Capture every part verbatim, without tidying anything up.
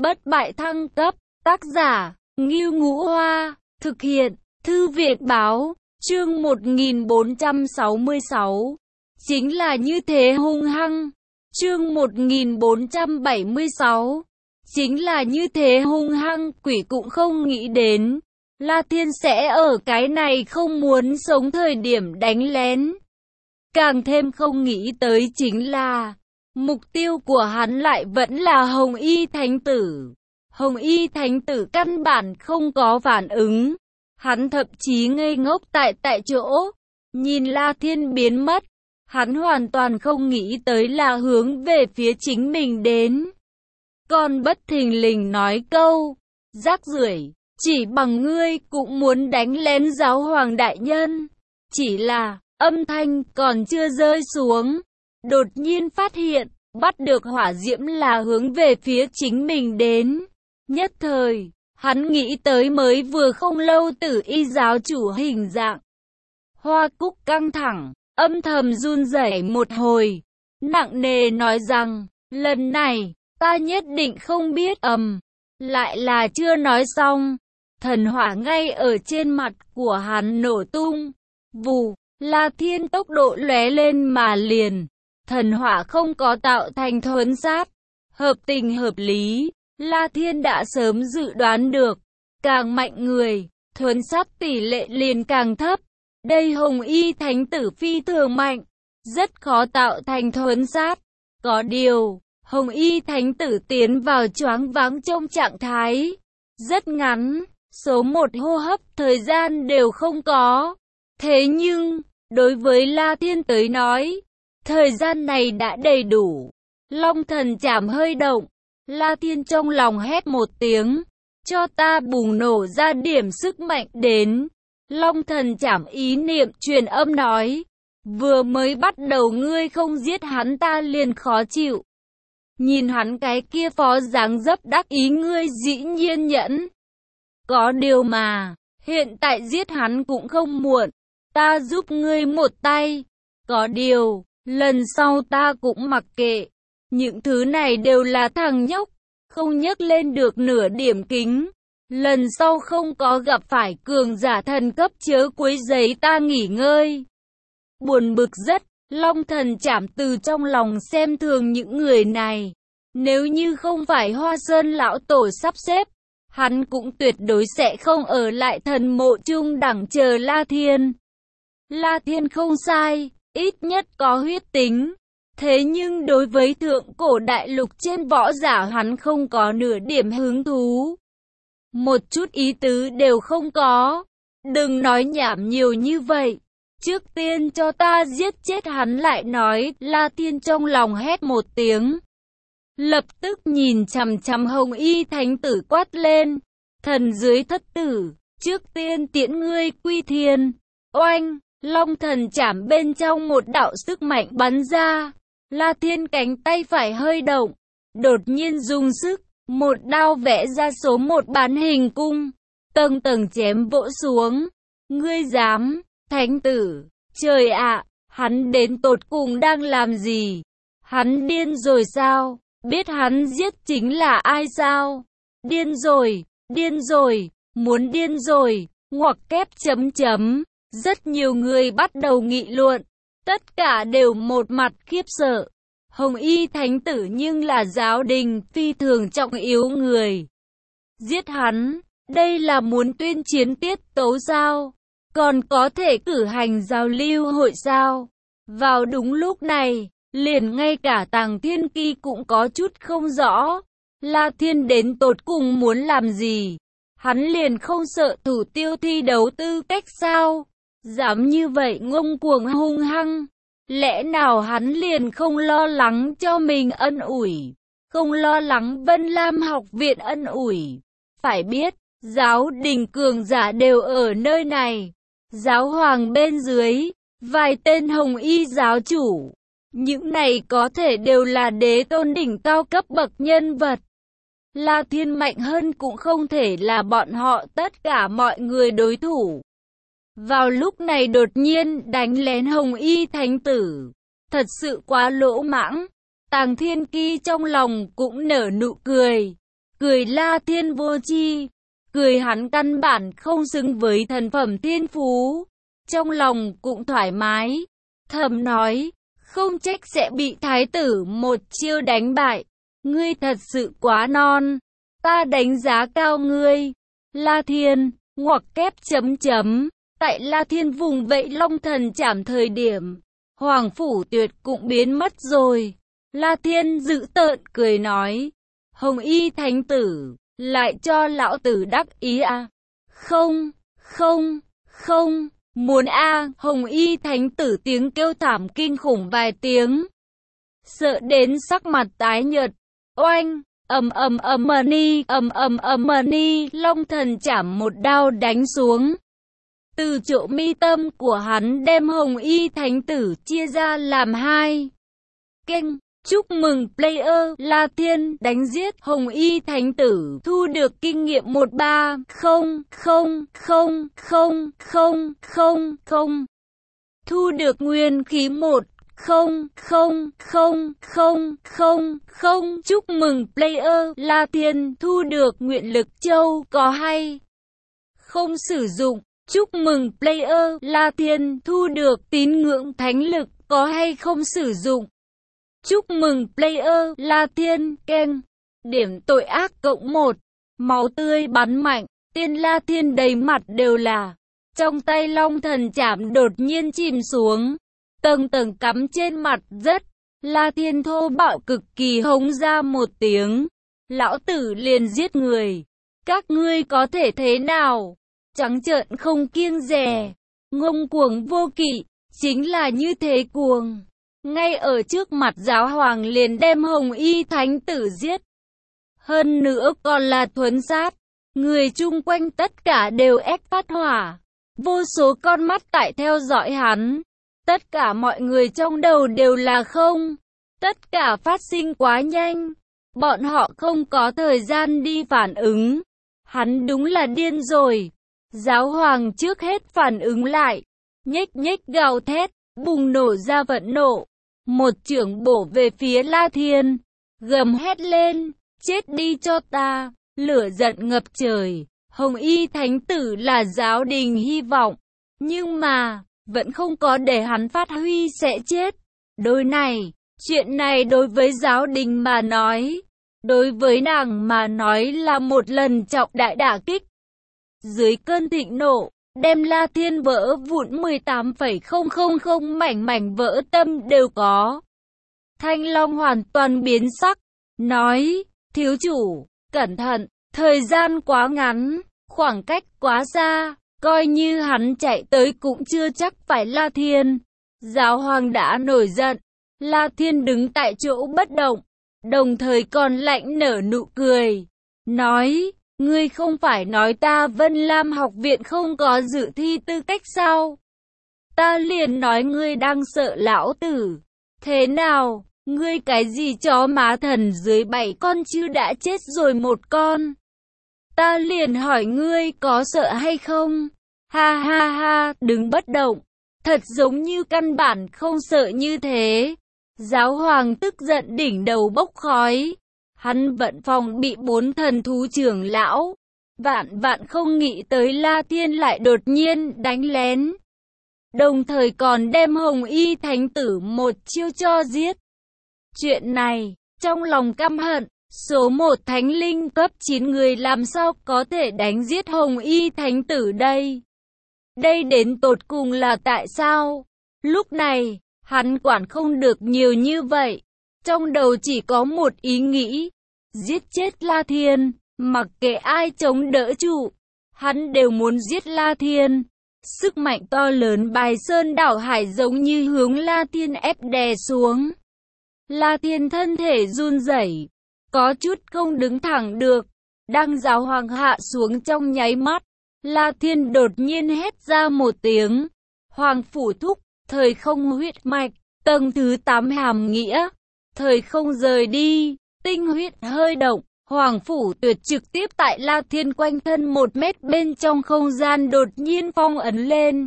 bất bại thăng cấp, tác giả, Ngưu Ngũ Hoa, thực hiện, Thư viện Báo, chương một nghìn bốn trăm sáu mươi sáu. Chính là như thế hung hăng, chương một nghìn bốn trăm bảy mươi sáu. Chính là như thế hung hăng, quỷ cũng không nghĩ đến. La Thiên sẽ ở cái này không muốn sống thời điểm đánh lén. Càng thêm không nghĩ tới chính là, mục tiêu của hắn lại vẫn là Hồng Y Thánh Tử. Hồng Y Thánh Tử căn bản không có phản ứng. Hắn thậm chí ngây ngốc tại tại chỗ, nhìn La Thiên biến mất. Hắn hoàn toàn không nghĩ tới là hướng về phía chính mình đến. Còn bất thình lình nói câu, rác rưởi, chỉ bằng ngươi cũng muốn đánh lén giáo hoàng đại nhân. Chỉ là, âm thanh còn chưa rơi xuống, đột nhiên phát hiện, bắt được hỏa diễm là hướng về phía chính mình đến. Nhất thời, hắn nghĩ tới mới vừa không lâu Tử Y giáo chủ hình dạng. Hoa Cúc căng thẳng, âm thầm run rẩy một hồi, nặng nề nói rằng, lần này, ta nhất định không biết ầm. Lại là chưa nói xong, thần hỏa ngay ở trên mặt của hắn nổ tung. Vù, La Thiên tốc độ lóe lên mà liền. Thần hỏa không có tạo thành thuấn sát, hợp tình hợp lý. La Thiên đã sớm dự đoán được, càng mạnh người, thuấn sát tỷ lệ liền càng thấp. Đây Hồng Y Thánh Tử phi thường mạnh, rất khó tạo thành thuấn sát. Có điều, Hồng Y Thánh Tử tiến vào choáng váng trong trạng thái rất ngắn, số một hô hấp thời gian đều không có. Thế nhưng, đối với La Thiên tới nói, thời gian này đã đầy đủ. Long thần chảm hơi động, La Thiên trong lòng hét một tiếng, cho ta bùng nổ ra điểm sức mạnh đến. Long thần chảm ý niệm truyền âm nói, vừa mới bắt đầu ngươi không giết hắn ta liền khó chịu. Nhìn hắn cái kia phó dáng dấp đắc ý ngươi dĩ nhiên nhẫn. Có điều mà, hiện tại giết hắn cũng không muộn, ta giúp ngươi một tay. Có điều, lần sau ta cũng mặc kệ. Những thứ này đều là thằng nhóc, không nhấc lên được nửa điểm kính. Lần sau không có gặp phải cường giả thần cấp chớ quấy rầy ta nghỉ ngơi. Buồn bực rất, Long thần chảm từ trong lòng xem thường những người này. Nếu như không phải Hoa Sơn lão tổ sắp xếp, hắn cũng tuyệt đối sẽ không ở lại thần mộ chung đẳng chờ La Thiên. La Thiên không sai, ít nhất có huyết tính. Thế nhưng đối với thượng cổ đại lục trên võ giả hắn không có nửa điểm hứng thú. Một chút ý tứ đều không có. Đừng nói nhảm nhiều như vậy. Trước tiên cho ta giết chết hắn lại nói. La Thiên trong lòng hét một tiếng. Lập tức nhìn chằm chằm Hồng Y Thánh Tử quát lên. Thần dưới thất tử, trước tiên tiễn ngươi quy thiên. Oanh, Long thần chảm bên trong một đạo sức mạnh bắn ra. La Thiên cánh tay phải hơi động, đột nhiên dùng sức, một đao vẽ ra số một bán hình cung, tầng tầng chém vỗ xuống. Ngươi dám, Thánh Tử, trời ạ, hắn đến tột cùng đang làm gì? Hắn điên rồi sao? Biết hắn giết chính là ai sao? Điên rồi, điên rồi, muốn điên rồi, ngoặc kép chấm chấm. Rất nhiều người bắt đầu nghị luận, tất cả đều một mặt khiếp sợ. Hồng Y Thánh Tử nhưng là giáo đình phi thường trọng yếu người. Giết hắn, đây là muốn tuyên chiến tiết tấu sao? Còn có thể cử hành giao lưu hội sao? Vào đúng lúc này, liền ngay cả Tàng Thiên Kỳ cũng có chút không rõ. La Thiên đến tột cùng muốn làm gì? Hắn liền không sợ thủ tiêu thi đấu tư cách sao? Dám như vậy ngông cuồng hung hăng. Lẽ nào hắn liền không lo lắng cho mình ân ủi? Không lo lắng Vân Lam học viện ân ủi? Phải biết, giáo đình cường giả đều ở nơi này. Giáo hoàng bên dưới, vài tên Hồng Y giáo chủ. Những này có thể đều là đế tôn đỉnh cao cấp bậc nhân vật. La Thiên mạnh hơn cũng không thể là bọn họ tất cả mọi người đối thủ. Vào lúc này đột nhiên đánh lén Hồng Y Thánh Tử, thật sự quá lỗ mãng. Tàng Thiên Kỳ trong lòng cũng nở nụ cười, cười La Thiên vô tri, cười hắn căn bản không xứng với thần phẩm thiên phú. Trong lòng cũng thoải mái, thầm nói, không trách sẽ bị thái tử một chiêu đánh bại. Ngươi thật sự quá non, ta đánh giá cao ngươi. La Thiên, ngoặc kép chấm chấm, tại La Thiên vùng vẫy long thần chảm thời điểm, Hoàng Phủ Tuyệt cũng biến mất rồi. La Thiên dữ tợn cười nói, Hồng Y Thánh Tử, lại cho lão tử đắc ý à? Không, không, không, muốn a à. Hồng Y Thánh Tử tiếng kêu thảm kinh khủng vài tiếng, sợ đến sắc mặt tái nhợt. Oanh, ầm ầm ầm ni, ầm ầm ầm ni, long thần chảm một đao đánh xuống. Từ chỗ mi tâm của hắn đem Hồng Y Thánh Tử chia ra làm hai. Kênh, chúc mừng player La Thiên đánh giết Hồng Y Thánh Tử, thu được kinh nghiệm một ba không không không không không không không, thu được nguyên khí một không không không không không không. Chúc mừng player La Thiên thu được nguyện lực châu, có hay không sử dụng. Chúc mừng player La Thiên thu được tín ngưỡng thánh lực, có hay không sử dụng. Chúc mừng player La Thiên keng, điểm tội ác cộng một, máu tươi bắn mạnh, tiên La Thiên đầy mặt đều là. Trong tay long thần chảm đột nhiên chìm xuống, tầng tầng cắm trên mặt đất. La Thiên thô bạo cực kỳ hống ra một tiếng, lão tử liền giết người, các ngươi có thể thế nào? Trắng trợn không kiêng dè, ngông cuồng vô kỵ, chính là như thế cuồng. Ngay ở trước mặt giáo hoàng liền đem Hồng Y Thánh Tử giết. Hơn nữa còn là thuấn sát, người chung quanh tất cả đều ép phát hỏa. Vô số con mắt tại theo dõi hắn. Tất cả mọi người trong đầu đều là không. Tất cả phát sinh quá nhanh. Bọn họ không có thời gian đi phản ứng. Hắn đúng là điên rồi. Giáo hoàng trước hết phản ứng lại, nhếch nhếch gào thét, bùng nổ ra vận nộ. Một chưởng bổ về phía La Thiên, gầm hét lên, chết đi cho ta, lửa giận ngập trời. Hồng Y Thánh Tử là giáo đình hy vọng, nhưng mà, vẫn không có để hắn phát huy sẽ chết. Đối này, chuyện này đối với giáo đình mà nói, đối với nàng mà nói là một lần trọng đại đả kích. Dưới cơn thịnh nộ, đem La Thiên vỡ vụn mười tám phẩy không không không mảnh mảnh vỡ tâm đều có. Thanh Long hoàn toàn biến sắc, nói, thiếu chủ, cẩn thận, thời gian quá ngắn, khoảng cách quá xa, coi như hắn chạy tới cũng chưa chắc phải La Thiên. Giáo hoàng đã nổi giận, La Thiên đứng tại chỗ bất động, đồng thời còn lạnh nở nụ cười, nói, ngươi không phải nói ta Vân Lam học viện không có dự thi tư cách sao? Ta liền nói ngươi đang sợ lão tử. Thế nào, ngươi cái gì chó má thần dưới bảy con chứ đã chết rồi một con? Ta liền hỏi ngươi có sợ hay không? Ha ha ha, đứng bất động, thật giống như căn bản không sợ như thế. Giáo hoàng tức giận đỉnh đầu bốc khói. Hắn vận phòng bị bốn thần thú trưởng lão. Vạn vạn không nghĩ tới La Thiên lại đột nhiên đánh lén. Đồng thời còn đem Hồng Y Thánh Tử một chiêu cho giết. Chuyện này, trong lòng căm hận, số một thánh linh cấp chín người làm sao có thể đánh giết Hồng Y Thánh Tử đây? Đây đến tột cùng là tại sao? Lúc này, hắn quản không được nhiều như vậy. Trong đầu chỉ có một ý nghĩ, giết chết La Thiên, mặc kệ ai chống đỡ trụ, hắn đều muốn giết La Thiên. Sức mạnh to lớn bài sơn đảo hải giống như hướng La Thiên ép đè xuống. La Thiên thân thể run rẩy, có chút không đứng thẳng được. Đang giáo hoàng hạ xuống trong nháy mắt, La Thiên đột nhiên hét ra một tiếng. Hoàng phủ thúc, thời không huyết mạch, tầng thứ tám hàm nghĩa. Thời không rời đi, tinh huyết hơi động, Hoàng phủ tuyệt trực tiếp tại La Thiên quanh thân một mét bên trong không gian đột nhiên phong ấn lên.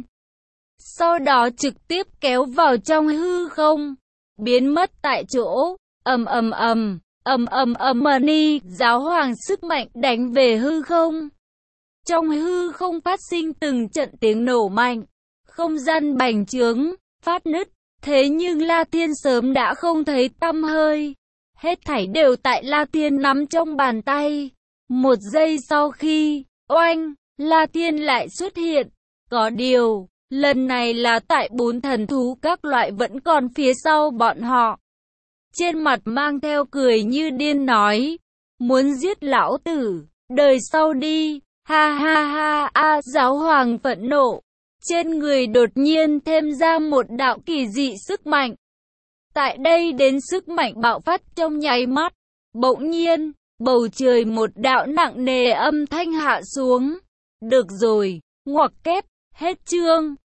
Sau đó trực tiếp kéo vào trong hư không, biến mất tại chỗ, ầm ầm ầm, ầm ầm ầm ni, giáo hoàng sức mạnh đánh về hư không. Trong hư không phát sinh từng trận tiếng nổ mạnh, không gian bành trướng, phát nứt, thế nhưng La Thiên sớm đã không thấy tăm hơi. Hết thảy đều tại La Thiên nắm trong bàn tay. Một giây sau khi, oanh, La Thiên lại xuất hiện. Có điều, lần này là tại bốn thần thú các loại vẫn còn phía sau bọn họ. Trên mặt mang theo cười như điên nói, muốn giết lão tử, đời sau đi, ha ha ha a. Giáo hoàng phẫn nộ, trên người đột nhiên thêm ra một đạo kỳ dị sức mạnh. Tại đây đến sức mạnh bạo phát trong nháy mắt, bỗng nhiên, bầu trời một đạo nặng nề âm thanh hạ xuống. Được rồi, ngoặc kép, hết chương.